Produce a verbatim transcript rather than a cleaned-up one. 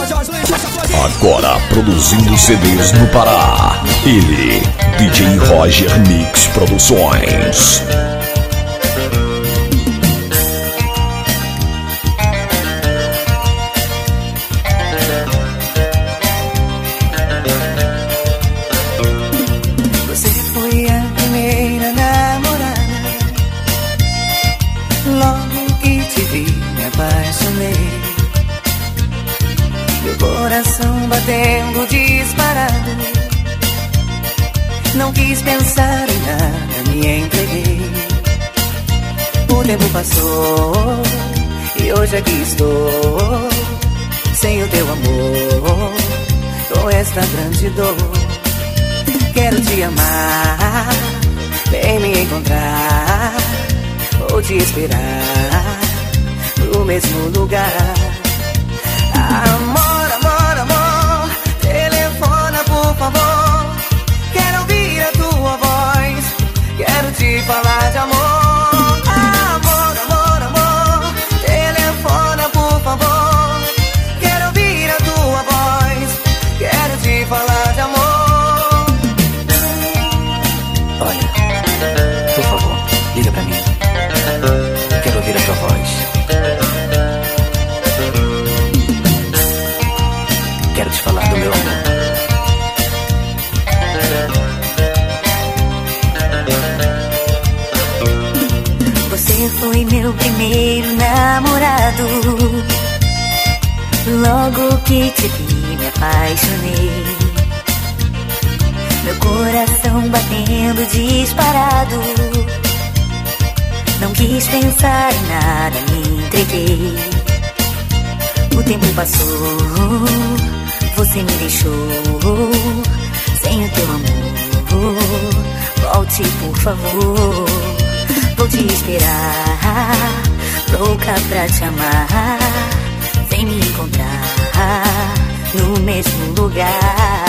Agora produzindo C Ds no Pará, ele, D J Roger Mix Produções. Você foi a primeira namorada, logo que te vi me apaixonei. Meu coração batendo disparado, não quis pensar em nada, me entreguei. O tempo passou e hoje aqui estou, sem o teu amor, com esta grande dor. Quero te amar, vem me encontrar, vou te esperar no mesmo lugar. Amor, amor, amor, telefona por favor. Quero ouvir a tua voz, quero te falar de amor. Amor, amor, amor, telefona por favor. Quero ouvir a tua voz, quero te falar de amor. Olha, por favor, liga pra mim. Quero ouvir a tua voz. Quero te falar do meu amor. Você foi meu primeiro namorado, logo que te vi me apaixonei. Meu coração batendo disparado, não quis pensar em nada, me entreguei. O tempo passou, você me deixou, sem o teu amor. Volte por favor, vou te esperar, louca pra te amar. Vem me encontrar no mesmo lugar.